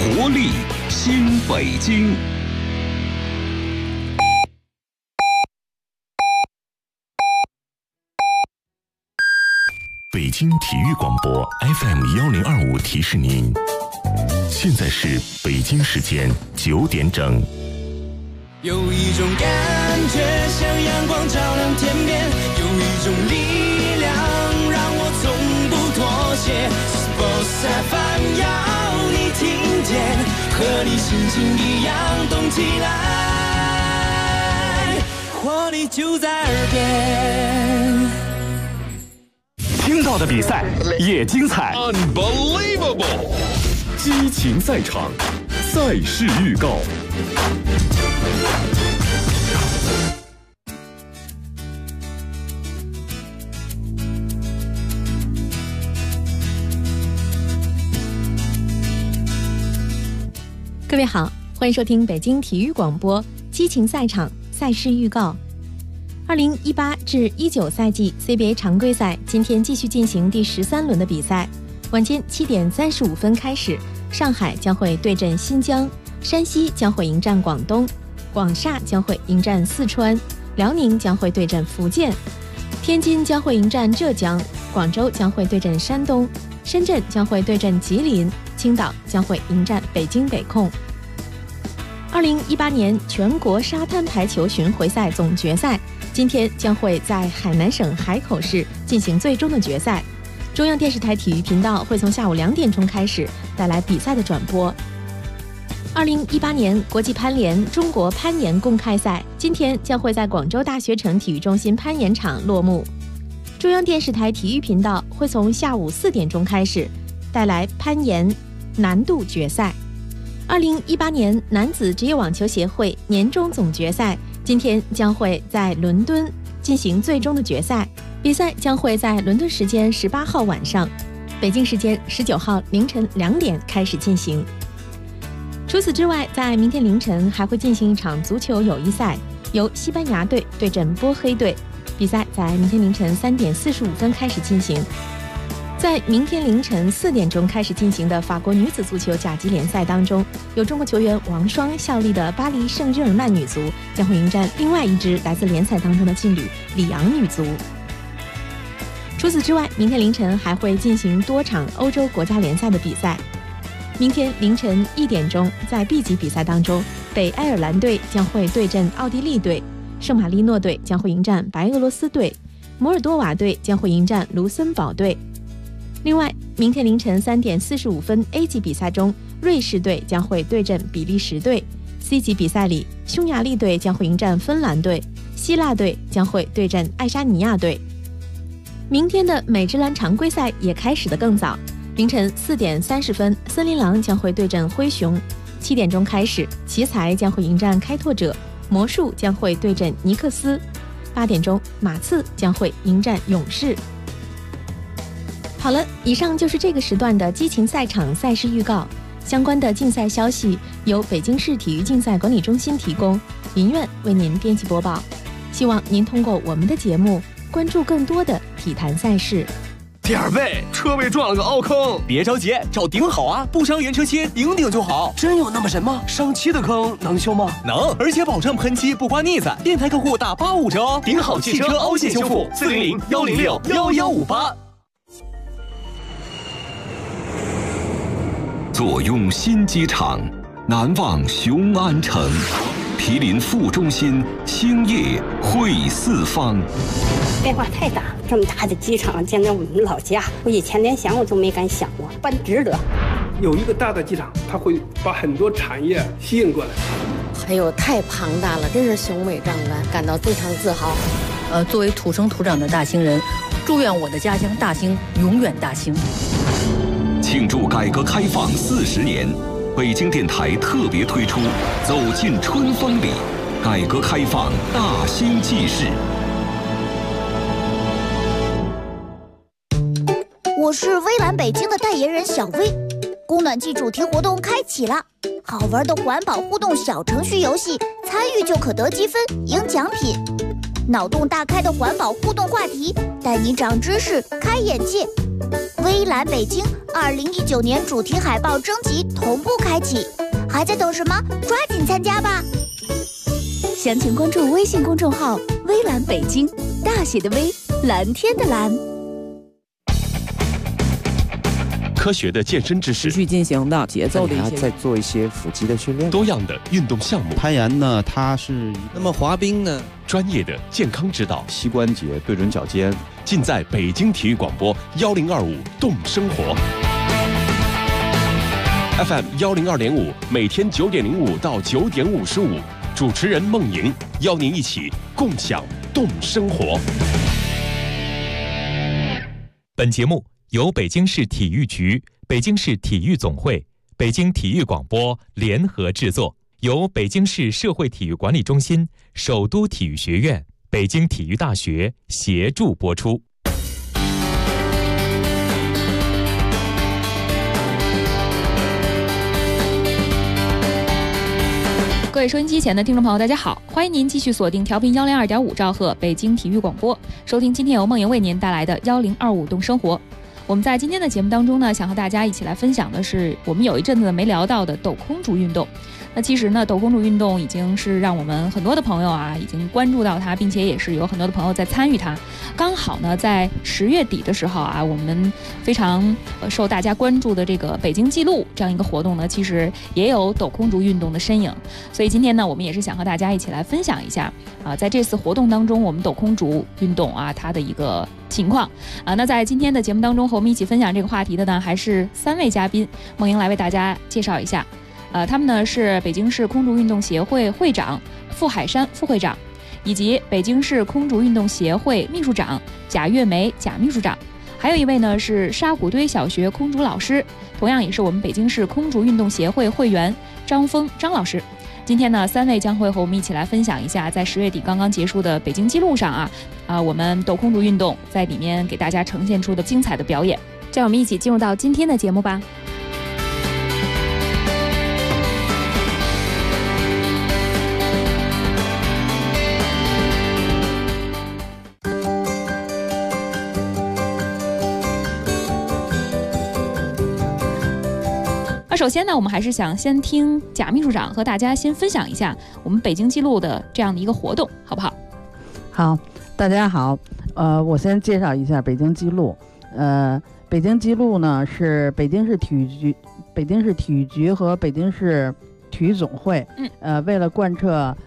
活力新北京。 北京体育广播 FM1025提示您，现在是北京时间9点整。 有一种感觉像阳光照亮天边，有一种力量让我从不妥协。Sports FM 要你听见，和你心情一样动起来，活力就在耳边。 听到的比赛也精彩 Unbelievable！ 激情赛场，赛事预告。 各位好，欢迎收听北京体育广播激情赛场赛事预告。2018至19赛季 CBA 常规赛今天继续进行第13轮的比赛。晚间7点35分开始，上海将会对阵新疆，山西将会迎战广东，广厦将会迎战四川，辽宁将会对阵福建，天津将会迎战浙江，广州将会对阵山东，深圳将会对阵吉林，青岛将会迎战北京北控。2018年全国沙滩排球巡回赛总决赛今天将会在海南省海口市进行最终的决赛。中央电视台体育频道会从下午2点钟开始带来比赛的转播。2018年国际攀联中国攀岩公开赛今天将会在广州大学城体育中心攀岩场落幕。中央电视台体育频道会从下午4点钟开始带来攀岩难度决赛。2018年男子职业网球协会年终总决赛今天将会在伦敦进行最终的决赛，比赛将会在伦敦时间18号晚上，北京时间19号凌晨2点开始进行。除此之外，在明天凌晨还会进行一场足球友谊赛，由西班牙队对阵波黑队，比赛在明天凌晨3点45分开始进行。在明天凌晨4点钟开始进行的法国女子足球甲级联赛当中，有中国球员王霜效力的巴黎圣日耳曼女足将会迎战另外一支来自联赛当中的劲旅里昂女足。除此之外，明天凌晨还会进行多场欧洲国家联赛的比赛。明天凌晨1点钟，在 B 级比赛当中，北爱尔兰队将会对阵奥地利队，圣马力诺队将会迎战白俄罗斯队，摩尔多瓦队将会迎战卢森堡队。另外，明天凌晨3点45分 A 级比赛中，瑞士队将会对阵比利时队。C 级比赛里，匈牙利队将会迎战芬兰队，希腊队将会对阵爱沙尼亚队。明天的美职篮常规赛也开始得更早，凌晨4点30分，森林狼将会对阵灰熊。7点钟开始，奇才将会迎战开拓者，魔术将会对阵尼克斯。8点钟，马刺将会迎战勇士。好了，以上就是这个时段的激情赛场赛事预告。相关的竞赛消息由北京市体育竞赛管理中心提供，林苑为您编辑播报。希望您通过我们的节目关注更多的体坛赛事。 点背，车被撞了个凹坑， 别着急，找顶好啊，不伤原车漆，顶就好。 真有那么神吗？上漆的坑能修吗？ 能，而且保证喷漆不刮腻子，电台客户打85折哦。 顶好汽车凹陷修复，400-106-1158。 坐拥新机场，难忘雄安城，毗邻副中心，兴业汇四方。 变化太大，这么大的机场建在我们老家，我以前连想我都没敢想过，办值得。 有一个大的机场，它会把很多产业吸引过来。 还有太庞大了，真是雄伟壮观，感到非常自豪。 作为土生土长的大兴人，祝愿我的家乡大兴永远大兴。 庆祝改革开放40年，北京电台特别推出《走进春风里》，改革开放大兴纪事。 我是微蓝北京的代言人小薇，供暖季主题活动开启了，好玩的环保互动小程序游戏，参与就可得积分赢奖品。脑洞大开的环保互动话题，带你长知识、开眼界。微蓝北京 2019年主题海报征集同步开启，还在等什么？抓紧参加吧！详情关注微信公众号“微蓝北京”，大写的微，蓝天的蓝。 科学的健身知识， 持续进行的节奏的一些， 再做一些腹肌的训练， 多样的运动项目。 攀岩呢，它是那么滑冰呢？ 专业的健康指导， 膝关节对准脚尖， 尽在北京体育广播1025动生活 FM 102.5，每天9点05到9点55，主持人孟莹邀您一起共享动生活。 本节目由北京市体育局、北京市体育总会、北京体育广播联合制作，由北京市社会体育管理中心、首都体育学院、北京体育大学协助播出。 各位收音机前的听众朋友，大家好，欢迎您继续锁定调频102.5兆赫北京体育广播，收听今天由孟莹为您带来的1025动生活。我们在今天的节目当中呢，想和大家一起来分享的是我们有一阵子没聊到的斗空竹运动。那其实呢，斗空竹运动已经是让我们很多的朋友啊，已经关注到它，并且也是有很多的朋友在参与它。刚好呢，在10月底的时候啊，我们非常受大家关注的这个北京纪录这样一个活动呢，其实也有斗空竹运动的身影。所以今天呢，我们也是想和大家一起来分享一下啊，在这次活动当中，我们斗空竹运动啊，它的一个情况啊。那在今天的节目当中，和我们一起分享这个话题的呢，还是3位嘉宾，孟莹来为大家介绍一下。他们呢是北京市空竹运动协会会长傅海山副会长，以及北京市空竹运动协会秘书长贾月梅贾秘书长，还有一位呢是沙谷堆小学空竹老师，同样也是我们北京市空竹运动协会会员张峰张老师。今天呢，3位将会和我们一起来分享一下，在10月底刚刚结束的北京纪录上我们斗空竹运动在里面给大家呈现出的精彩的表演。让我们一起进入到今天的节目吧。首先呢，我们还是想先听贾秘书长和大家先分享一下我们北京纪录的这样的一个活动，好不好？ 好，大家好，我先介绍一下北京纪录。北京纪录呢是北京市体育局和北京市体育总会，为了贯彻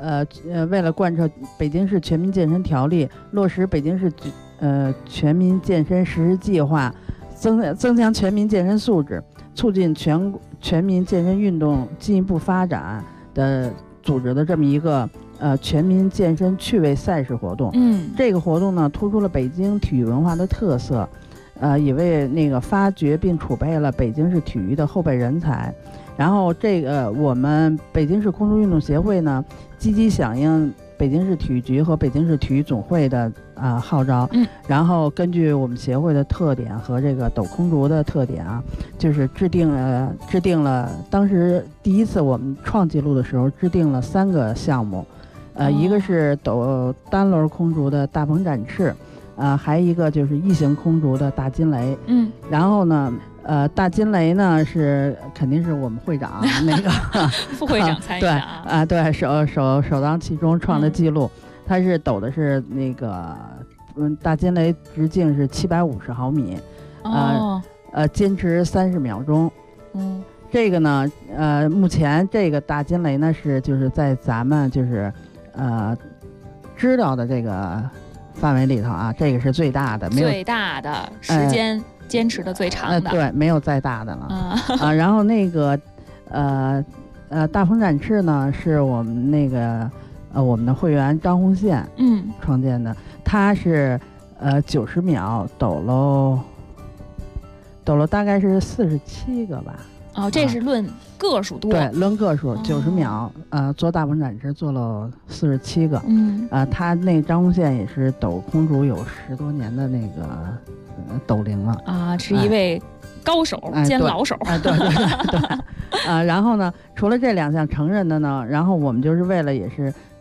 北京市全民健身条例，落实北京市全民健身实施计划，增强全民健身素质，促进全民健身运动进一步发展的组织的这么一个全民健身趣味赛事活动。这个活动呢突出了北京体育文化的特色，也为那个发掘并储备了北京市体育的后备人才。然后我们北京市空竹运动协会呢，积极响应北京市体育局和北京市体育总会的号召，然后根据我们协会的特点和这个斗空竹的特点就是制定了当时第一次我们创纪录的时候制定了3个项目，一个是斗单轮空竹的大鹏展翅，还一个就是异形空竹的大金雷。然后呢大金雷呢是肯定是我们会长那个副会长参与的对，首当其冲创的记录。他是抖的是那个大金雷直径是750毫米，坚持30秒钟。这个呢目前这个大金雷呢就是在咱们就是知道的这个范围里头这个是最大的，最大的时间坚持的最长的， 对，没有再大的了然后那个大鹏展翅呢是我们那个我们的会员张红线创建的，他是90秒抖了大概是47个吧。 这是论个数多。 对，论个数90秒做大鹏展翅做了47个。他那张红线也是抖空竹有10多年的那个抖龄了是一位高手兼老手。 对然后呢，除了这2项承认的呢，然后我们就是为了也是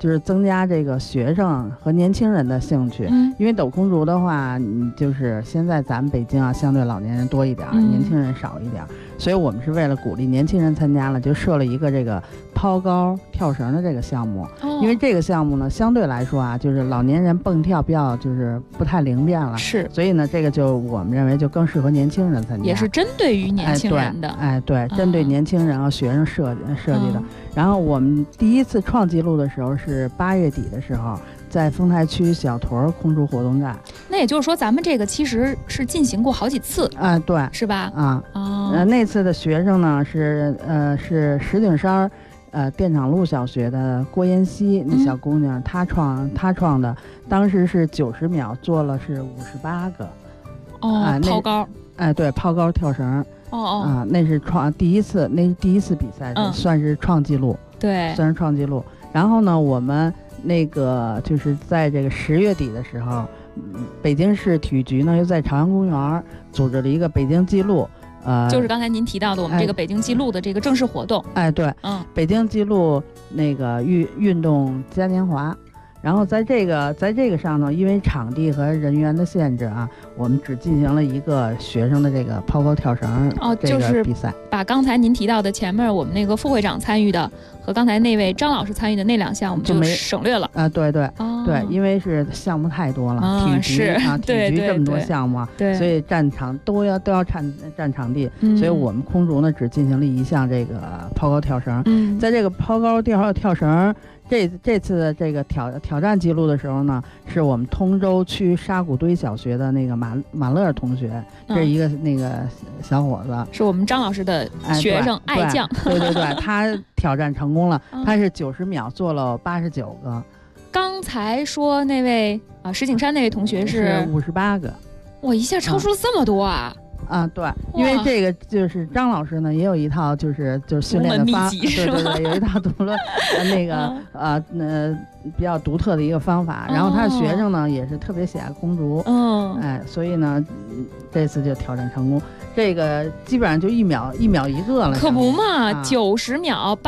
就是增加这个学生和年轻人的兴趣。因为斗空竹的话，就是现在咱们北京啊，相对老年人多一点，年轻人少一点，所以我们是为了鼓励年轻人参加了，就设了一个这个抛高跳绳的这个项目。因为这个项目呢，相对来说啊，就是老年人蹦跳比较就是不太灵便了， 是， 所以呢，这个就我们认为就更适合年轻人参加， 也是针对于年轻人的。 对，针对年轻人和学生设计的。然后我们第一次创纪录的时候是8月底的时候，在丰台区小屯空竹活动站。 那也就是说，咱们这个其实是进行过好几次对， 是吧？ 那次的学生呢是石景山电厂路小学的郭妍希那小姑娘，她创的，当时是90秒做了是58个。 抛高。 对，抛高跳绳。那是第一次比赛，算是创纪录。 对， 算是创纪录。然后呢，我们那个就是在这个10月底的时候，北京市体育局呢又在朝阳公园组织了一个北京纪录。 就是刚才您提到的我们这个北京纪录的这个正式活动。 对，北京纪录那个运动嘉年华。然后在这个上头，因为场地和人员的限制啊，我们只进行了一个学生的这个抛高跳绳这个比赛。 把刚才您提到的前面我们那个副会长参与的和刚才那位张老师参与的那2项，我们就省略了。 对，因为是项目太多了，体育局这么多项目，所以占场都要占场地，所以我们空竹呢只进行了一项这个抛高跳绳。在这个抛高跳绳。这次的这个挑战记录的时候呢，是我们通州区沙谷堆小学的那个马乐同学，这是一个那个小伙子， 是我们张老师的学生爱将。 对，他挑战成功了，他是90秒做了89个。 刚才说那位石景山那位同学是 58个， 哇，一下超出了这么多啊！ 对，因为这个就是张老师呢也有一套就是训练的秘籍， 对，有一套独论那个比较独特的一个方法。然后他的学生呢也是特别喜爱空竹，所以呢这次就挑战成功。这个基本上就一秒一个了， 可不嘛，90秒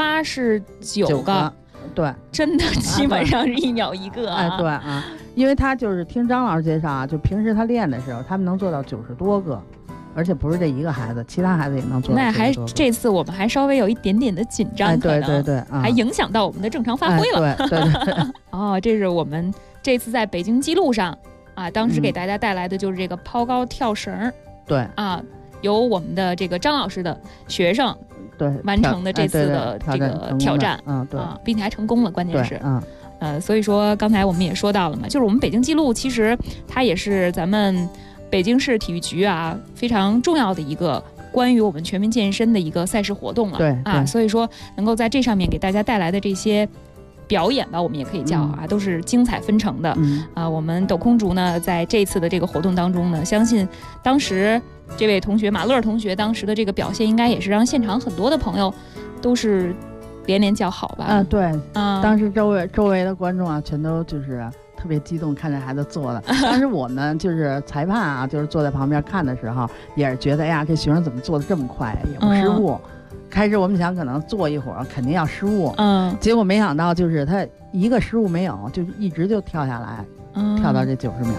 89个， 对， 真的基本上是1秒一个对因为他就是听张老师介绍就平时他练的时候，他们能做到90多个。而且不是这一个孩子，其他孩子也能做到。 那还这次我们还稍微有一点点的紧张， 对， 还影响到我们的正常发挥了。 对。 这是我们这次在北京纪录上当时给大家带来的就是这个抛高跳绳。 对由我们的这个张老师的学生完成的这次的这个挑战， 对， 并且还成功了，关键是所以说刚才我们也说到了嘛，就是我们北京纪录其实它也是咱们北京市体育局非常重要的一个关于我们全民健身的一个赛事活动了。 对所以说能够在这上面给大家带来的这些表演吧，我们也可以叫都是精彩纷呈的。我们斗空竹呢在这次的这个活动当中呢，相信当时这位同学马乐同学当时的这个表现，应该也是让现场很多的朋友都是连连叫好吧。 对当时周围的观众全都就是特别激动，看着孩子做的。当时我们就是裁判就是坐在旁边看的时候，也是觉得这学生怎么做的这么快，也不失误。开始我们想可能做一会儿肯定要失误，结果没想到就是他一个失误没有，就一直就跳下来，跳到这90秒。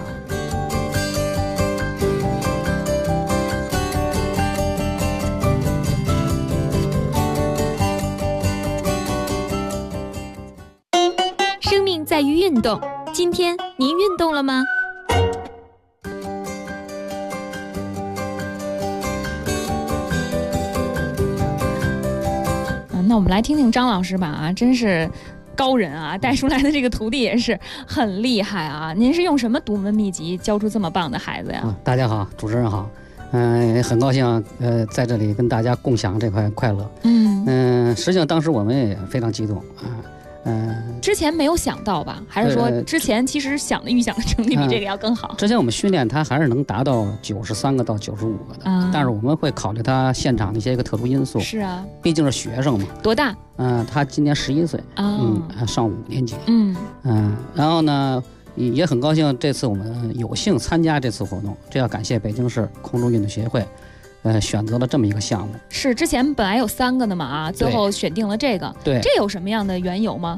生命在于运动。今天您运动了吗？ 那我们来听听张老师吧真是高人带出来的这个徒弟也是很厉害您是用什么独门秘籍教出这么棒的孩子呀？ 大家好，主持人好，很高兴在这里跟大家共享这块快乐。实际上当时我们也非常激动之前没有想到吧？还是说之前其实预想的成绩比这个要更好？ 之前我们训练他还是能达到93个到95个的，但是我们会考虑他现场的一些特殊因素。 是毕竟是学生嘛。 多大？ 他今年11岁，上5年级。然后呢，也很高兴这次我们有幸参加这次活动，这要感谢北京市空中运动协会。选择了这么一个项目， 是之前本来有3个的嘛最后选定了这个。 对， 这有什么样的缘由吗？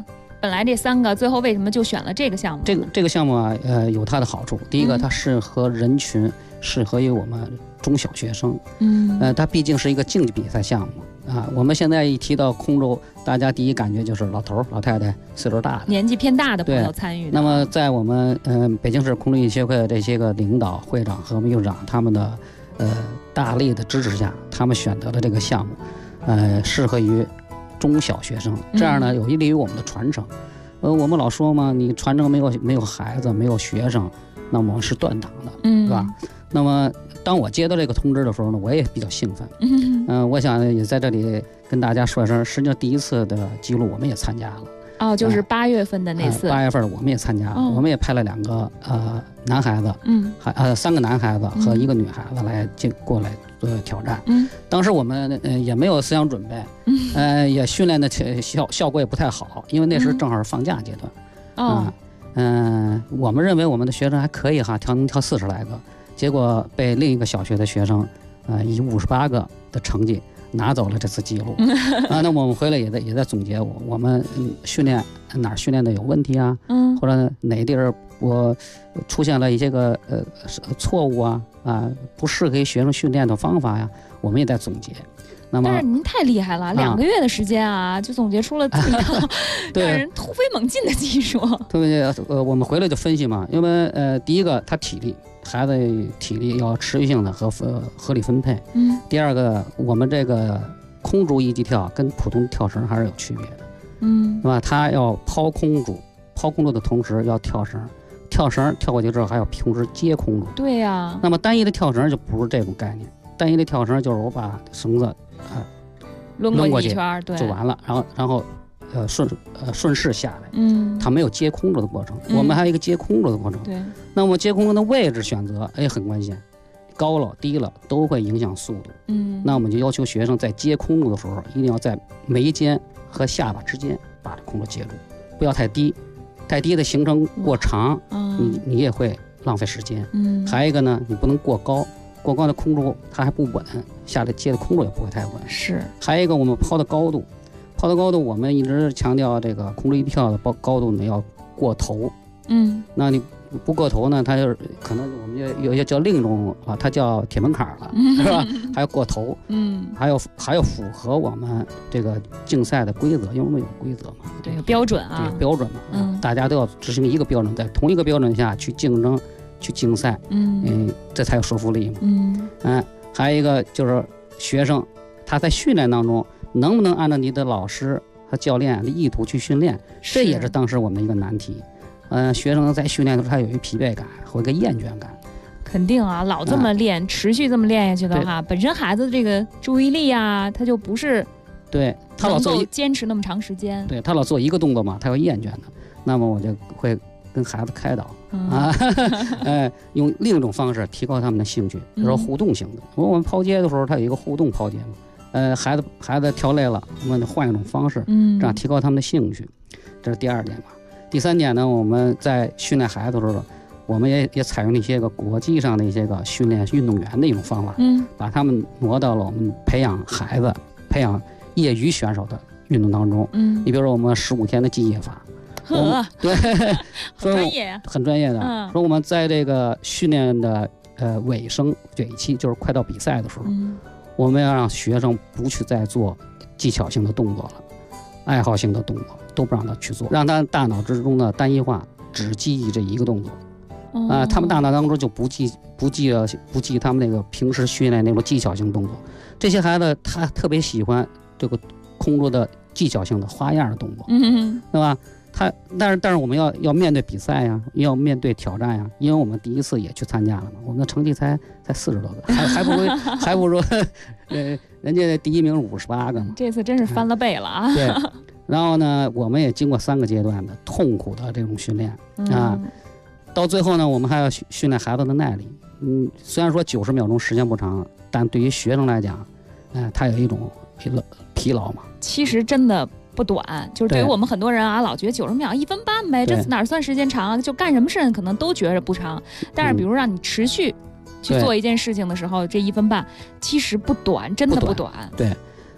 本来这3个，最后为什么就选了这个项目？ 这个项目啊，有它的好处。第一个，它适合人群，适合于我们中小学生。它毕竟是一个竞技比赛项目啊。我们现在一提到空中，大家第一感觉就是老头儿、老太太、岁数大的、 年纪偏大的朋友参与的。 那么在我们北京市空中运动协会的这些个领导、会长和秘书长他们的大力的支持下，他们选择了这个项目，适合于中小学生，这样呢有利于我们的传承。我们老说嘛，你传承没有孩子，没有学生，那么是断档的，是吧？那么当我接到这个通知的时候呢，我也比较兴奋。我想也在这里跟大家说一声，实际上第一次的记录我们也参加了。 就是8月份的那次。 8月份我们也参加了，我们也派了2个男孩子，3个男孩子和1个女孩子来过来挑战。当时我们也没有思想准备，也训练的效果也不太好，因为那时正好是放假阶段。我们认为我们的学生还可以哈，能跳40来个，结果被另一个小学的学生以58个的成绩拿走了这次记录。那么我们回来也在总结我们训练哪儿训练的有问题啊，或者哪地儿我出现了一些个错误啊，不适合学生训练的方法呀，我们也在总结。那么， 但是您太厉害了，2个月的时间啊，就总结出了这么一套让人突飞猛进的技术。 特别我们回来就分析嘛，因为第一个他体力，孩子体力要持续性的和合理分配。第二个，我们这个空竹一级跳跟普通跳绳还是有区别的。是吧？他要抛空竹的同时要跳绳跳过去之后还要同时接空竹。 对呀。那么单一的跳绳就不是这种概念，单一的跳绳就是我把绳子抡过去一圈，对， 就完了，然后顺势下来。它没有接空竹的过程。我们还有一个接空竹的过程。 对。 那么接空竹的位置选择很关键，高了低了都会影响速度。那我们就要求学生在接空竹的时候，一定要在眉间和下巴之间把空竹接住，不要太低，太低的行程过长，你也会浪费时间。还有一个呢，你不能过高的空竹它还不稳，下来接的空竹也不会太稳。 是。还有一个我们抛的高度，我们一直强调这个空竹一跳的高度呢要过头。那你不过头呢，它就是可能我们有些叫另一种它叫铁门槛了，是吧？还要过头。还要符合我们这个竞赛的规则，因为我们有规则嘛， 对，有标准啊， 对，标准嘛，大家都要执行一个标准，在同一个标准下去竞争。去竞赛，这才有说服力嘛。还有一个就是学生他在训练当中能不能按照你的老师和教练的意图去训练，这也是当时我们的一个难题。学生在训练的时候他有一个疲惫感和一个厌倦感。 肯定啊，老这么练，持续这么练下去的话，本身孩子这个注意力啊，他就不是对他老做坚持那么长时间。 对他老做一个动作嘛，他会厌倦的。那么我就会跟孩子开导。用另一种方式提高他们的兴趣，比如说互动型的。我们抛接的时候，它有一个互动抛接嘛。孩子跳累了，我们换一种方式，这样提高他们的兴趣。这是第2点嘛。第3点呢，我们在训练孩子的时候，我们也采用了一些个国际上的一些个训练运动员的一种方法，把他们挪到了我们培养业余选手的运动当中。你比如说我们15天的记忆法。对， 很专业， 很专业的。说我们在这个训练的尾期，就是快到比赛的时候，我们要让学生不去再做技巧性的动作了，爱好性的动作都不让他去做，让他大脑之中的单一化，只记忆这一个动作。他们大脑当中就不记他们那个平时训练那种技巧性动作。这些孩子他特别喜欢这个空中的技巧性的花样的动作，对吧？但是我们要面对比赛呀，要面对挑战呀，因为我们第一次也去参加了嘛，我们的成绩才40多个，还不如人家第1名58个嘛。 这次真是翻了倍了啊！ 对，然后呢，我们也经过3个阶段的痛苦的这种训练啊，到最后呢，我们还要训练孩子的耐力。虽然说90秒钟时间不长，但对于学生来讲，他有一种疲劳嘛。 其实真的不短，就是对于我们很多人啊，老觉得90秒1分半呗，这哪算时间长啊？就干什么事可能都觉着不长，但是比如让你持续去做一件事情的时候，这1分半其实不短，真的不短。 对，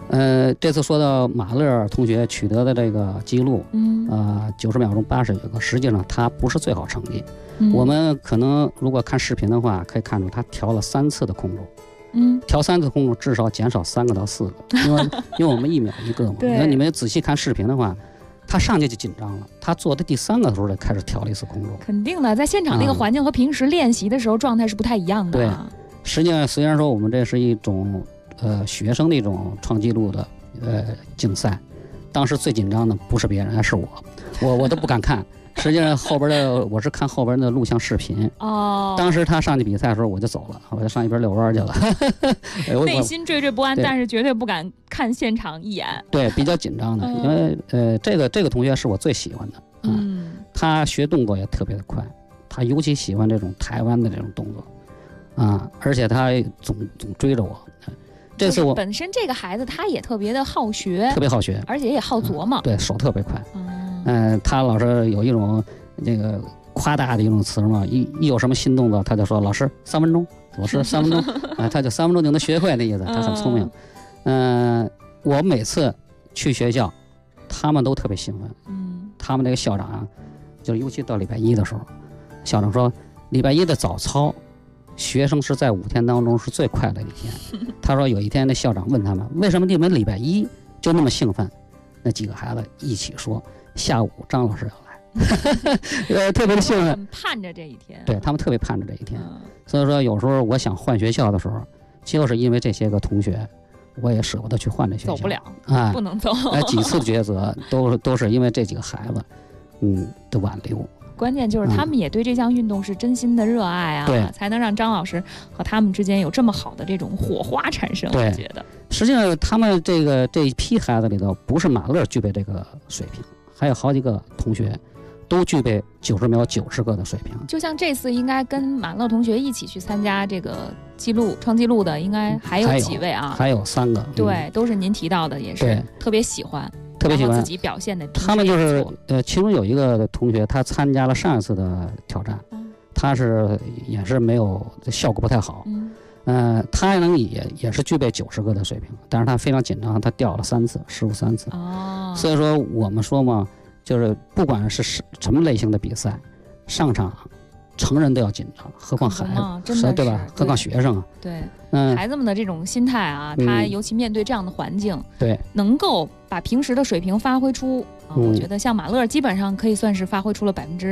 这次说到马乐同学取得的这个记录，90秒钟80有个，实际上他不是最好成绩。我们可能如果看视频的话，可以看出他调了3次的空中。调3次空中至少减少3个到4个，因为我们1秒1个嘛。那你们仔细看视频的话，他上去就紧张了，他做的第3个的时候才开始调了1次空中。 肯定的，在现场那个环境和平时练习的时候状态是不太一样的。 对，实际上虽然说我们这是一种学生的一种创纪录的竞赛，当时最紧张的不是别人，是我都不敢看。实际上后边的我是看后边的录像视频当时他上去比赛的时候我就走了，我就上一边遛弯去了。 内心惴惴不安，但是绝对不敢看现场一眼。 对，比较紧张的，因为这个同学是我最喜欢的。他学动作也特别的快，他尤其喜欢这种台湾的这种动作而且他总追着我。这次我本身这个孩子他也特别的好学， 特别好学， 而且也好琢磨。 对，手特别快。他老是有一种那个夸大的一种词嘛，一有什么新动作，他就说老师3分钟，老师3分钟他就3分钟就能学会的意思，他很聪明。我每次去学校，他们都特别兴奋。他们那个校长就尤其到礼拜1的时候，校长说礼拜1的早操，学生是在5天当中是最快乐的一天。他说有一天的校长问他们为什么你们礼拜1就那么兴奋，那几个孩子一起说下午张老师要来。特别的兴奋， 盼着这一天。 对，他们特别盼着这一天。所以说有时候我想换学校的时候，就是因为这些个同学，我也舍不得去换这学校， 走不了不能走。 几次抉择都是因为这几个孩子的挽留。 关键就是他们也对这项运动是真心的热爱啊，才能让张老师和他们之间有这么好的这种火花产生。我觉得实际上他们这一批孩子里头，不是马乐具备这个水平，还有好几个同学都具备90秒90个的水平。 就像这次应该跟马乐同学一起去参加这个创纪录的，应该还有几位啊？ 还有3个， 对，都是您提到的，也是特别喜欢。特别喜欢自己表现的， 他们就是其中有一个同学，他参加了上一次的挑战，他也是没有效果不太好，他也是具备90个的水平，但是他非常紧张，他掉了3次，失误3次。所以说我们说嘛，就是不管是什么类型的比赛，上场成人都要紧张，何况孩子，对吧？何况学生啊。 对，孩子们的这种心态啊，他尤其面对这样的环境， 对， 能够把平时的水平发挥出，我觉得像马乐基本上可以算是发挥出了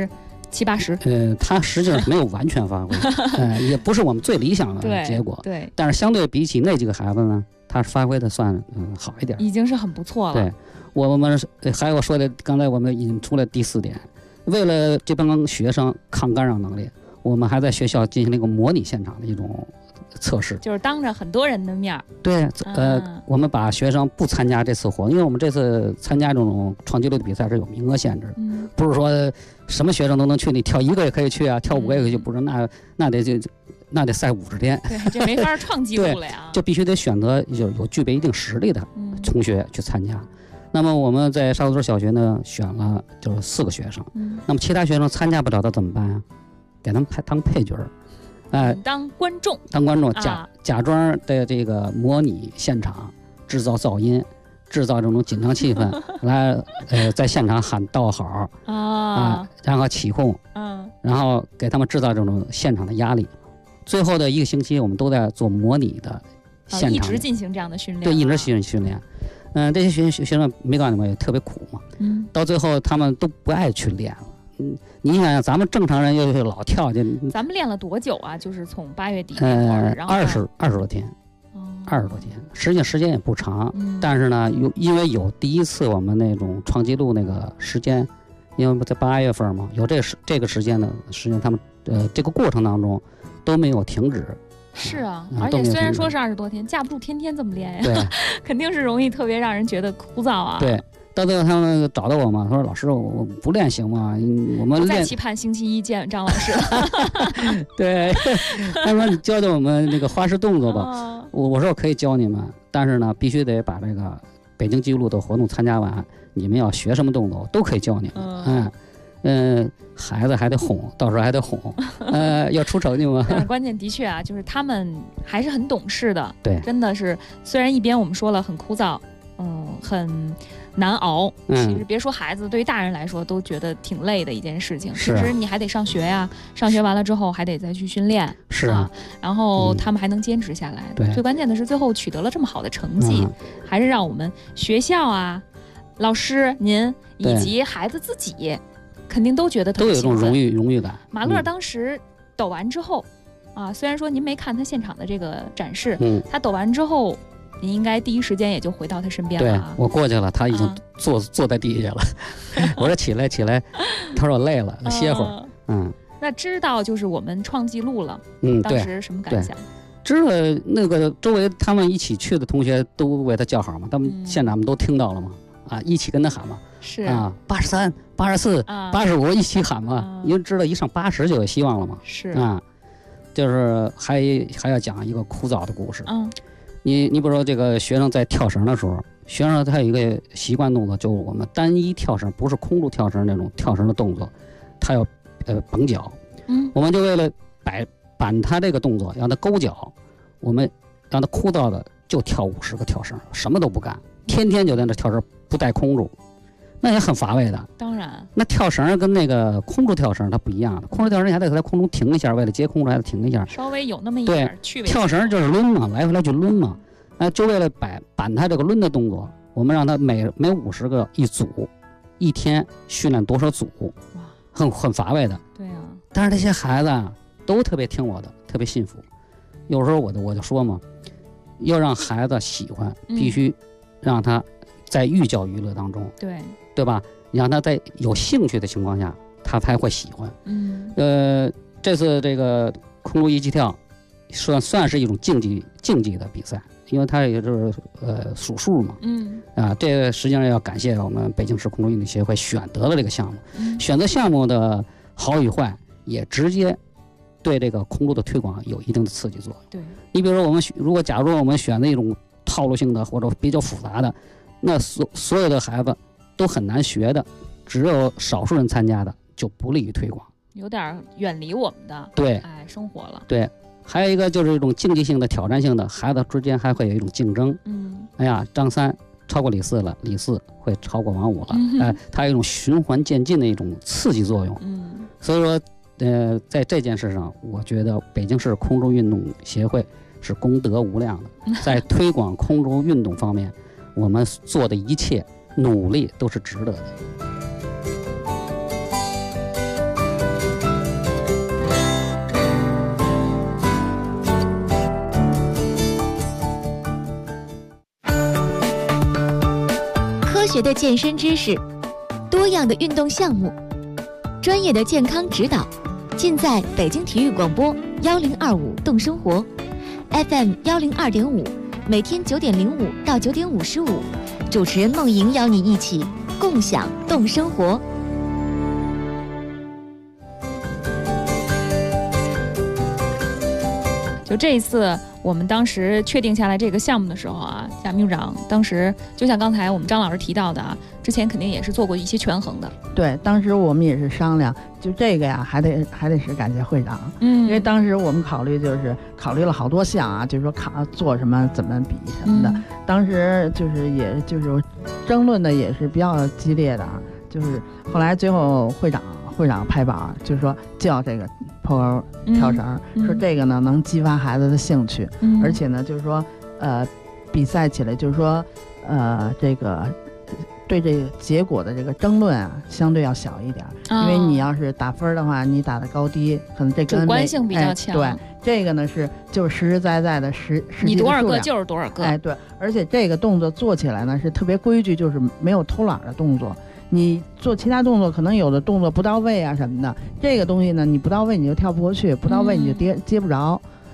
70%、80%。 他实际上没有完全发挥，也不是我们最理想的结果。 对， 但是相对比起那几个孩子呢，他发挥的算好一点， 已经是很不错了。 对，我们还有说的，刚才我们引出了第4点。为了这帮学生抗干扰能力，我们还在学校进行了一个模拟现场的一种测试， 就是当着很多人的面。 对，我们把学生不参加这次活动，因为我们这次参加这种创纪录的比赛是有名额限制，不是说什么学生都能去，你跳1个也可以去啊，跳5个也可以去，不是那得赛50天， 对，这没法创纪录了呀。 就必须得选择有具备一定实力的同学去参加。那么我们在沙头村小学呢，选了就是4个学生。那么其他学生参加不了的怎么办啊？给他们当配角当观众， 假装的这个模拟现场，制造噪音，制造这种紧张气氛，来在现场喊道好然后起哄，然后给他们制造这种现场的压力。最后的1个星期，我们都在做模拟的现场， 一直进行这样的训练。 对，一直进行训练。这些学生没告诉你们也特别苦嘛，到最后他们都不爱去练了。你想想，咱们正常人又是老跳， 咱们练了多久啊？就是从8月底然后 20多天，20多天，实际上时间也不长。但是呢，因为有第一次我们那种创纪录那个时间，因为在8月份嘛，有这个时间的时间，他们这个过程当中都没有停止。 是啊，而且虽然说是20多天，架不住天天这么练呀， 对， 肯定是容易特别让人觉得枯燥啊。 对，到最后他们找到我嘛，他说老师，我不练行吗？我们再期盼星期1见张老师。 对，他说你教教我们那个花式动作吧。我说我可以教你们，但是呢，必须得把这个北京纪录的活动参加完，你们要学什么动作，我都可以教你们。 孩子还得哄，到时候还得哄，要出成绩吗？ 关键的确啊，就是他们还是很懂事的， 对， 真的是。虽然一边我们说了很枯燥，很难熬，其实别说孩子，对于大人来说都觉得挺累的一件事情。其实你还得上学呀，上学完了之后还得再去训练， 是啊， 然后他们还能坚持下来。 对， 最关键的是最后取得了这么好的成绩，还是让我们学校啊、老师您以及孩子自己。肯定都觉得特别都有一种荣誉感。 马乐当时抖完之后，虽然说您没看他现场的这个展示，他抖完之后，您应该第一时间也就回到他身边了。 对，我过去了，他已经坐在地下了。我说起来，他说我累了，歇会儿。 那知道就是我们创纪录了。当时什么感想？ 知道那个周围他们一起去的同学都为他叫好嘛，他们现场们都听到了嘛，一起跟他喊嘛。 是 83、84、85一起喊嘛，因为知道一上80就有希望了嘛。 是就是还要讲一个枯燥的故事。你比如说这个学生在跳绳的时候，学生他有一个习惯动作，就是我们单一跳绳，不是空中跳绳那种跳绳的动作，他要绷脚。我们就为了板他这个动作，让他勾脚，我们让他枯燥的就跳50个跳绳，什么都不干，天天就在那跳绳，不带空中。那也很乏味的。 当然， 那跳绳跟那个空中跳绳它不一样的。空中跳绳你还得在空中停一下，为了接空中还得停一下， 稍微有那么一点趣味。 跳绳就是抡嘛，来回来去抡嘛。就为了板它这个抡的动作，我们让它每50个一组，一天训练多少组，很乏味的。 对啊。 但是这些孩子都特别听我的，特别信服。有时候我就说嘛，要让孩子喜欢，必须让他在寓教于乐当中。对吧？你让他在有兴趣的情况下，他才会喜欢。这次这个空中一级跳，算是一种竞技的比赛，因为它也就是数数嘛。这个实际上要感谢我们北京市空中运动协会选择了这个项目。选择项目的好与坏，也直接对这个空中的推广有一定的刺激作用。 对， 你比如说假如我们选的一种套路性的或者比较复杂的，那所有的孩子都很难学的，只有少数人参加的，就不利于推广， 有点远离我们的生活了。 对，还有一个就是一种竞技性的、挑战性的，孩子之间还会有一种竞争。张三超过李四了，李四会超过王五了。它有一种循环渐进的一种刺激作用。所以说，在这件事上，我觉得北京市空中运动协会是功德无量的，在推广空中运动方面，我们做的一切努力都是值得的。 科学的健身知识，多样的运动项目，专业的健康指导，尽在北京体育广播1025动生活 FM 102.5，每天9点05到9点55。主持人梦莹邀你一起共享动生活。 就这一次我们当时确定下来这个项目的时候啊，贾秘书长当时就像刚才我们张老师提到的啊，之前肯定也是做过一些权衡的。 对，当时我们也是商量，就这个呀，还得是感谢会长。因为当时我们考虑了好多项啊，就是说做什么怎么比什么的。当时也就是争论的也是比较激烈的啊，就是后来最后会长拍板，就是说叫这个坡沟跳绳，说这个呢能激发孩子的兴趣，而且呢就是说比赛起来就是说这个对这个结果的这个争论啊相对要小一点，因为你要是打分的话，你打的高低可能这个主观性比较强。 对，这个呢就是实实在在的你多少个就是多少个。 对，而且这个动作做起来呢是特别规矩，就是没有偷懒的动作。你做其他动作可能有的动作不到位啊什么的，这个东西呢你不到位你就跳不过去，不到位你就接不着。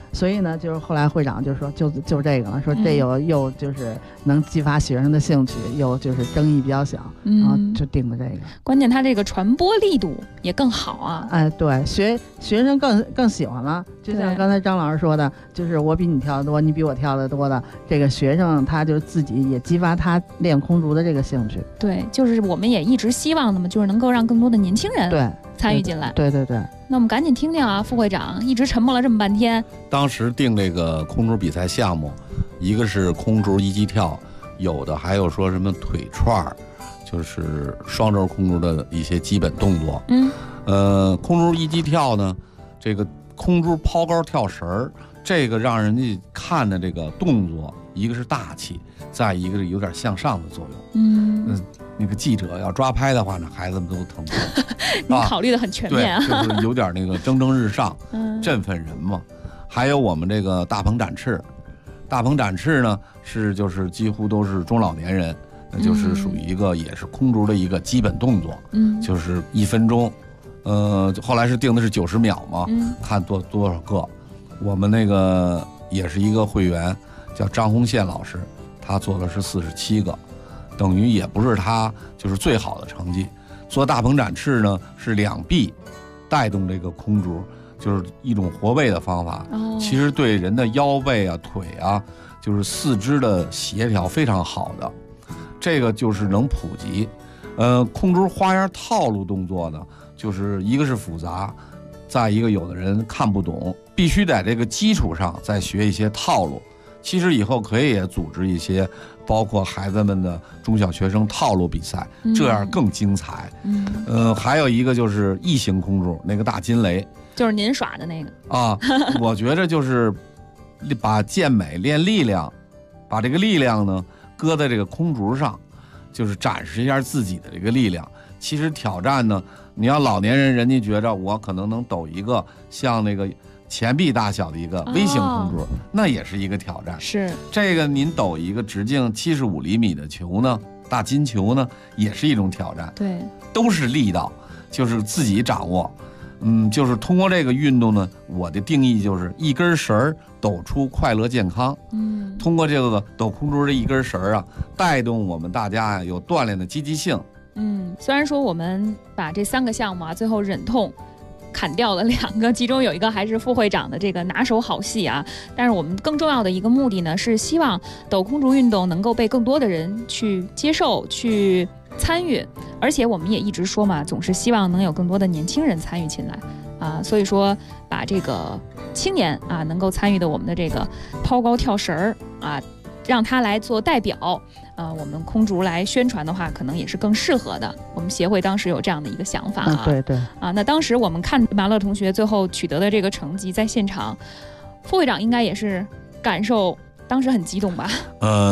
所以呢，就是后来会长就说就这个了，说这又就是能激发学生的兴趣，又就是争议比较小，然后就定了这个。 关键他这个传播力度也更好啊！ 哎，对，学生更喜欢了。就像刚才张老师说的，就是我比你跳得多，你比我跳得多的这个学生，他就自己也激发他练空竹的这个兴趣。 对，就是我们也一直希望的嘛，就是能够让更多的年轻人对参与进来。 对。 那我们赶紧听听啊，副会长一直沉默了这么半天。 当时定这个空竹比赛项目，一个是空竹一击跳，有的还有说什么腿串儿，就是双轴空竹的一些基本动作。空竹一击跳呢，这个空竹抛高跳绳儿，这个让人家看的这个动作，一个是大气，再一个是有点向上的作用。那个记者要抓拍的话呢，孩子们都疼。 你考虑的很全面啊， 对，就是有点那个蒸蒸日上，振奋人嘛。还有我们这个大鹏展翅，大鹏展翅呢就是几乎都是中老年人，那就是属于一个也是空竹的一个基本动作，就是1分钟，后来是定的是90秒嘛，看多少个。我们那个也是一个会员叫张红宪老师，他做的是47个。等于也不是他就是最好的成绩。做大鹏展翅呢，是2臂带动这个空竹，就是一种活背的方法。其实对人的腰背啊、腿啊，就是四肢的协调非常好的。这个就是能普及。空竹花样套路动作呢，就是一个是复杂，再一个有的人看不懂，必须在这个基础上再学一些套路。其实以后可以也组织一些包括孩子们的中小学生套路比赛，这样更精彩。还有一个就是异形空竹，那个大金雷， 就是您耍的那个啊。我觉着就是把健美练力量，把这个力量呢搁在这个空竹上，就是展示一下自己的这个力量。其实挑战呢，你要老年人，人家觉着我可能能抖一个像那个前臂大小的一个微型空竹，那也是一个挑战。 是这个您抖一个直径75厘米的球呢，大金球呢，也是一种挑战。 对， 都是力道，就是自己掌握。就是通过这个运动呢，我的定义就是一根绳抖出快乐健康。通过这个抖空竹的一根绳啊，带动我们大家有锻炼的积极性。 虽然说我们把这3个项目啊，最后忍痛砍掉了2个，其中有一个还是副会长的这个拿手好戏啊。但是我们更重要的一个目的呢，是希望抖空竹运动能够被更多的人去接受、去参与。而且我们也一直说嘛，总是希望能有更多的年轻人参与进来啊。所以说，把这个青年啊能够参与的我们的这个抛高跳绳啊，让他来做代表。我们空竹来宣传的话，可能也是更适合的。我们协会当时有这样的一个想法啊。 对那当时我们看马乐同学最后取得的这个成绩，在现场，副会长应该也是感受当时很激动吧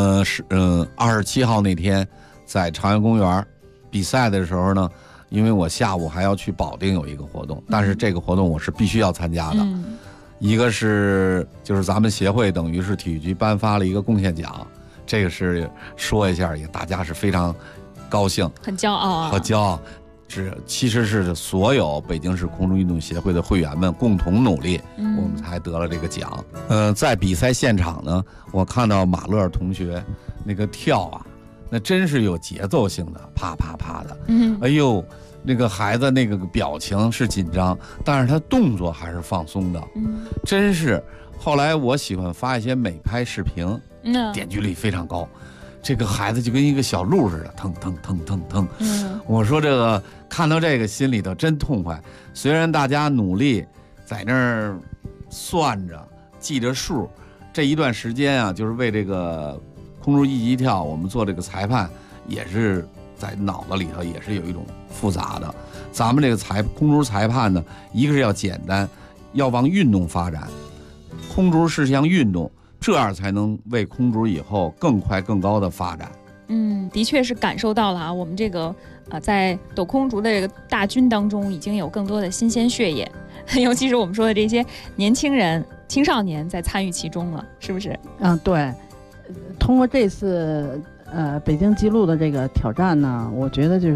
？27号那天在朝阳公园比赛的时候呢，因为我下午还要去保定有一个活动，但是这个活动我是必须要参加的。一个是就是咱们协会等于是体育局颁发了一个贡献奖。这个是说一下，也大家是非常高兴， 很骄傲啊， 和骄傲。其实是所有北京市空竹运动协会的会员们共同努力，我们才得了这个奖。在比赛现场呢，我看到马乐同学那个跳啊，那真是有节奏性的，啪啪啪的。哎呦，那个孩子那个表情是紧张，但是他动作还是放松的。真是。后来我喜欢发一些美拍视频，点击率非常高。这个孩子就跟一个小鹿似的，腾腾腾腾腾。我说这个看到这个心里头真痛快。虽然大家努力在那儿算着记着数，这一段时间啊，就是为这个空竹一击跳，我们做这个裁判也是在脑子里头也是有一种复杂的。咱们这个空竹裁判呢，一个是要简单，要往运动发展。空竹是项运动，这样才能为空竹以后更快更高的发展。 的确是感受到了啊，我们这个在抖空竹的这个大军当中，已经有更多的新鲜血液，尤其是我们说的这些年轻人、青少年在参与其中了，是不是？ 对。通过这次北京纪录的这个挑战呢，我觉得就是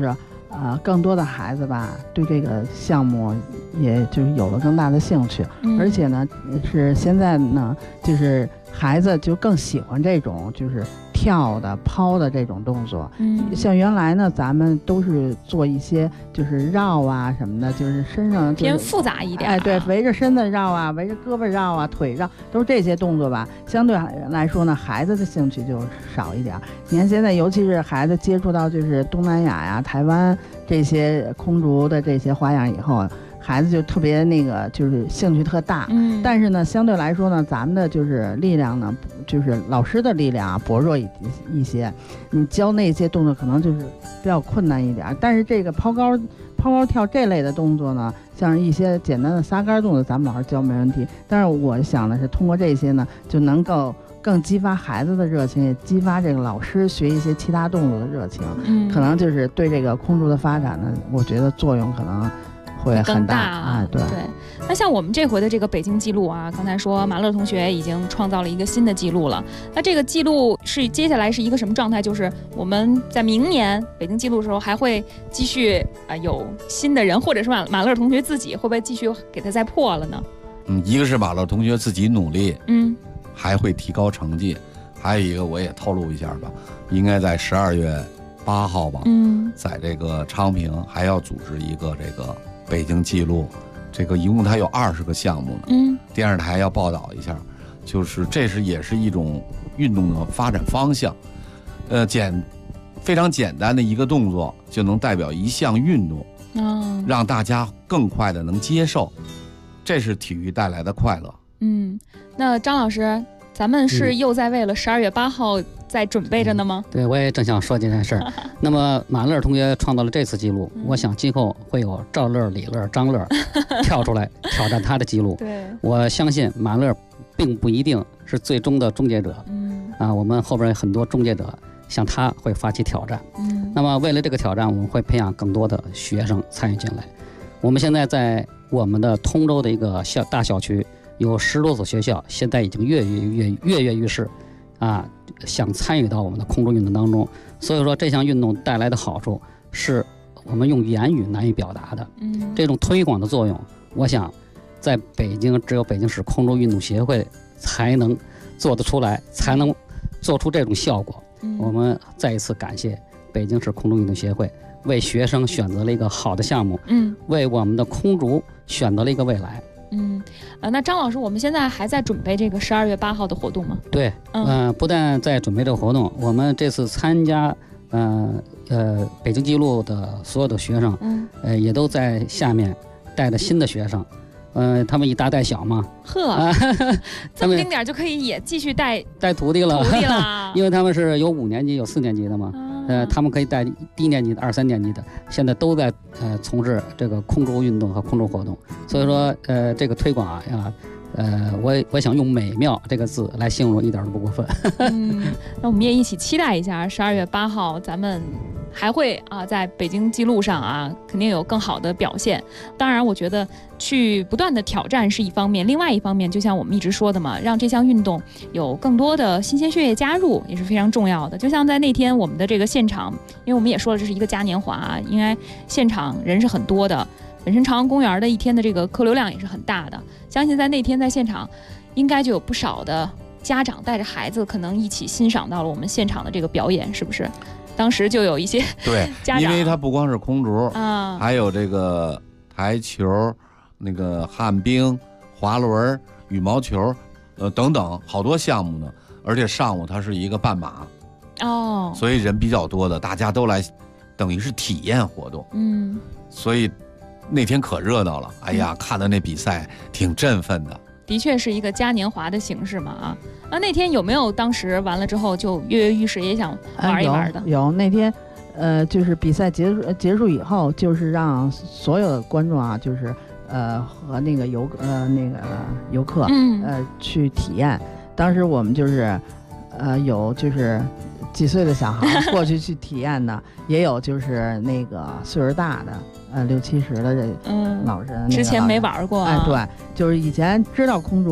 更多的孩子吧，对这个项目也就是有了更大的兴趣，而且呢，是现在呢，就是孩子就更喜欢这种就是跳的、抛的这种动作。像原来呢，咱们都是做一些就是绕啊什么的，就是身上偏复杂一点。 哎，对，围着身子绕啊，围着胳膊绕啊，腿绕，都是这些动作吧。相对来说呢，孩子的兴趣就少一点。你看现在，尤其是孩子接触到就是东南亚呀、台湾这些空竹的这些花样以后，孩子就特别那个，就是兴趣特大。但是呢，相对来说呢，咱们的就是力量呢，就是老师的力量啊，薄弱一些。你教那些动作可能就是比较困难一点。但是这个抛高跳这类的动作呢，像一些简单的撒杆动作，咱们老师教没问题。但是我想的是，通过这些呢，就能够更激发孩子的热情，也激发这个老师学一些其他动作的热情。可能就是对这个空竹的发展呢，我觉得作用可能会很大啊。对。 那像我们这回的这个北京纪录啊，刚才说马乐同学已经创造了一个新的纪录了。那这个纪录是接下来是一个什么状态？就是我们在明年北京纪录的时候还会继续有新的人，或者是马乐同学自己会不会继续给他再破了呢？ 一个是马乐同学自己努力，还会提高成绩。还有一个我也透露一下吧，应该在12月8号吧，在这个昌平还要组织一个这个北京纪录，这个一共它有20个项目呢。电视台要报道一下，就是这也是一种运动的发展方向。非常简单的一个动作就能代表一项运动，让大家更快的能接受，这是体育带来的快乐。 那张老师，咱们是又在为了12月8号在准备着呢吗？ 对，我也正想说这件事儿。那么马乐同学创造了这次记录，我想今后会有赵乐、李乐、张乐跳出来挑战他的记录。 对， 我相信马乐并不一定是最终的终结者。我们后边有很多终结者向他会发起挑战。那么为了这个挑战，我们会培养更多的学生参与进来。我们现在在我们的通州的一个大小区有10多所学校，现在已经跃跃欲试想参与到我们的空中运动当中。所以说这项运动带来的好处是我们用言语难以表达的。这种推广的作用，我想在北京只有北京市空中运动协会才能做得出来，才能做出这种效果。我们再一次感谢北京市空中运动协会为学生选择了一个好的项目，为我们的空竹选择了一个未来。 那张老师，我们现在还在准备这个12月8号的活动吗？ 对，不但在准备这个活动，我们这次参加北京纪录的所有的学生，也都在下面带着新的学生，他们一大带小嘛， 这么丁点就可以也继续带徒弟了，因为他们是有5年级有4年级的嘛。他们可以带1年级的、2、3年级的，现在都在从事这个空中运动和空中活动。所以说这个推广我想用美妙这个字来形容，一点都不过分。 那我们也一起期待一下12月8号咱们还会在北京纪录上肯定有更好的表现。当然我觉得去不断的挑战是一方面，另外一方面就像我们一直说的嘛，让这项运动有更多的新鲜血液加入也是非常重要的。就像在那天我们的这个现场，因为我们也说了这是一个嘉年华，应该现场人是很多的，本身朝阳公园的一天的这个客流量也是很大的，相信在那天在现场应该就有不少的家长带着孩子可能一起欣赏到了我们现场的这个表演，是不是？当时就有一些家长， 因为它不光是空竹还有这个台球、那个旱冰、滑轮、羽毛球等等好多项目呢。而且上午它是一个半马所以人比较多的，大家都来等于是体验活动。所以那天可热闹了，哎呀，看的那比赛挺振奋的。 的确是一个嘉年华的形式嘛那天有没有当时完了之后就跃跃欲试也想玩一玩的？ 有那天就是比赛结束以后，就是让所有的观众就是和那个游客去体验。当时我们就是有就是几岁的小孩过去体验的，也有就是那个岁数大的60、70的这老人， 之前没玩过对，就是以前知道空竹，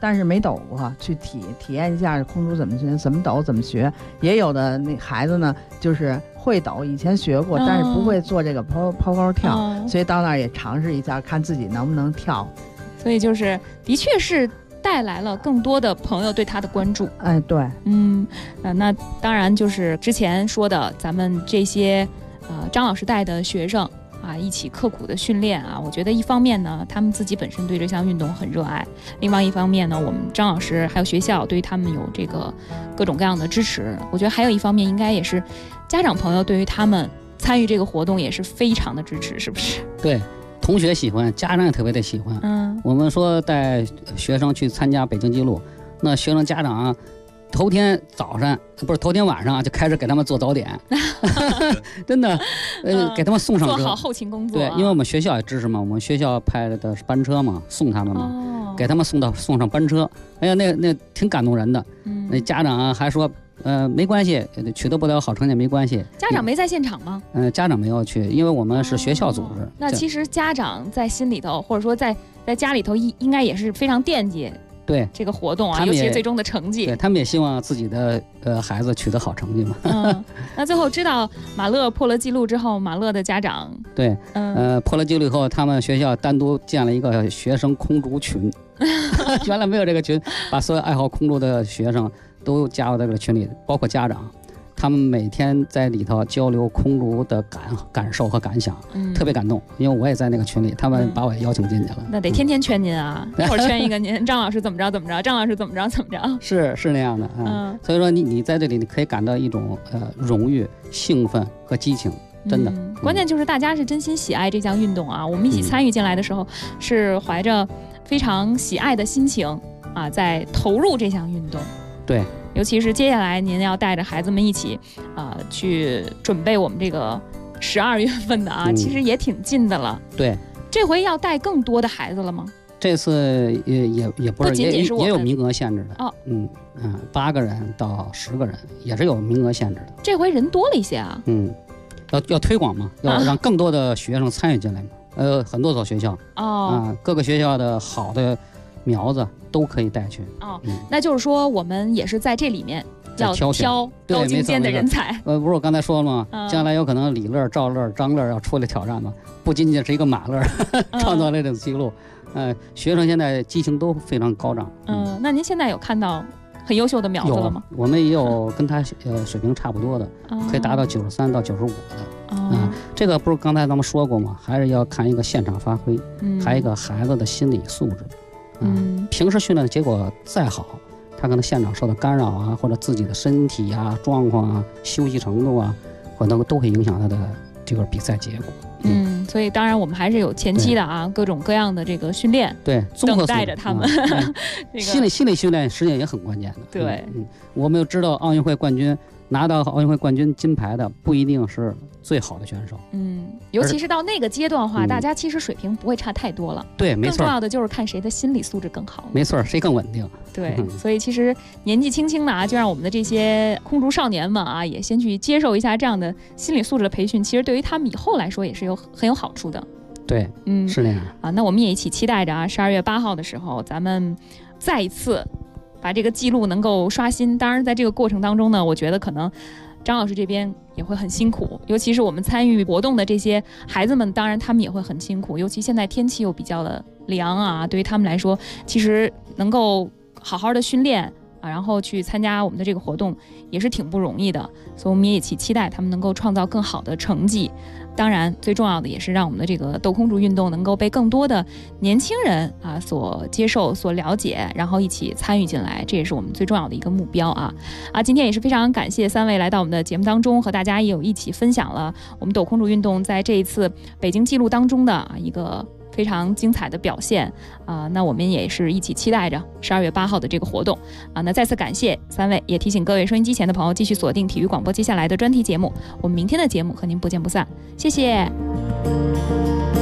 但是没抖过，去体验一下空竹怎么学，怎么抖怎么学。也有的那孩子呢，就是会抖，以前学过，但是不会做这个抛高跳，所以到那儿也尝试一下，看自己能不能跳。 所以就是的确是带来了更多的朋友对他的关注。 哎，对， 那当然就是之前说的，咱们这些张老师带的学生啊，一起刻苦的训练啊，我觉得一方面呢，他们自己本身对这项运动很热爱；另外一方面呢，我们张老师还有学校对于他们有这个各种各样的支持。我觉得还有一方面，应该也是家长朋友对于他们参与这个活动也是非常的支持，是不是？ 对，同学喜欢，家长也特别的喜欢。我们说带学生去参加北京纪录，那学生家长头天晚上就开始给他们做早点，真的，给他们送上车， 做好后勤工作。 对，因为我们学校也支持嘛，我们学校派的是班车嘛，送他们嘛，给他们送上班车。哎呀，那挺感动人的。那家长还说，没关系，取得不了好成绩没关系。 家长没在现场吗？ 家长没有去，因为我们是学校组织。 那其实家长在心里头，或者说在家里头，应该也是非常惦记。 对这个活动啊，尤其是最终的成绩， 对他们也希望自己的孩子取得好成绩嘛。 那最后知道马乐破了记录之后，马乐的家长对，破了记录以后，他们学校单独建了一个学生空竹群，原来没有这个群，把所有爱好空竹的学生都加入到这个群里，包括家长。他们每天在里头交流空竹的感受和感想，特别感动。因为我也在那个群里，他们把我邀请进去了。 那得天天劝您啊，一会儿劝一个您，张老师怎么着，张老师怎么着。 是那样的啊。所以说你在这里，你可以感到一种荣誉、兴奋和激情，真的。 关键就是大家是真心喜爱这项运动啊。我们一起参与进来的时候，是怀着非常喜爱的心情啊，在投入这项运动。 对。 尤其是接下来您要带着孩子们一起去准备我们这个12月份的啊，其实也挺近的了。 对， 这回要带更多的孩子了吗？ 这次也不是，也有名额限制的。 哦 ，8个人到10个人也是有名额限制的。 这回人多了一些啊。 要推广嘛，要让更多的学生参与进来嘛。很多所学校各个学校的好的苗子都可以带去。 那就是说我们也是在这里面要挑高精尖的人才。 不是我刚才说了吗？将来有可能李乐、赵乐、张乐要出来挑战嘛，不仅仅是一个马乐创造了这种记录。学生现在激情都非常高涨。 那您现在有看到很优秀的苗子了吗？ 我们也有跟他水平差不多的，可以达到93到95的。这个不是刚才咱们说过吗？还是要看一个现场发挥，还有一个孩子的心理素质。平时训练的结果再好，他可能现场受到干扰啊，或者自己的身体啊、状况啊、休息程度啊，可能都会影响他的这个比赛结果。 所以当然我们还是有前期的啊，各种各样的这个训练， 对， 等待着他们。 心理训练实际上也很关键的。 对， 我们又知道奥运会冠军拿到奥运会冠军金牌的不一定是最好的选手。 尤其是到那个阶段的话，大家其实水平不会差太多了。 对，没错。 更重要的就是看谁的心理素质更好。 没错，谁更稳定。 对，所以其实年纪轻轻的啊，就让我们的这些空竹少年们啊，也先去接受一下这样的心理素质的培训。其实对于他们以后来说也是很有好处的。 对，是那样啊。那我们也一起期待着啊，12月8号的时候，咱们再一次把这个记录能够刷新。当然，在这个过程当中呢，我觉得可能张老师这边也会很辛苦，尤其是我们参与活动的这些孩子们，当然他们也会很辛苦。尤其现在天气又比较的凉啊，对于他们来说，其实能够好好的训练啊，然后去参加我们的这个活动也是挺不容易的。所以我们也一起期待他们能够创造更好的成绩。当然最重要的也是让我们的这个斗空竹运动能够被更多的年轻人啊所接受、所了解，然后一起参与进来，这也是我们最重要的一个目标啊！今天也是非常感谢3位来到我们的节目当中，和大家也有一起分享了我们斗空竹运动在这一次北京纪录当中的一个非常精彩的表现那我们也是一起期待着12月8号的这个活动那再次感谢3位，也提醒各位收音机前的朋友继续锁定体育广播接下来的专题节目，我们明天的节目和您不见不散，谢谢。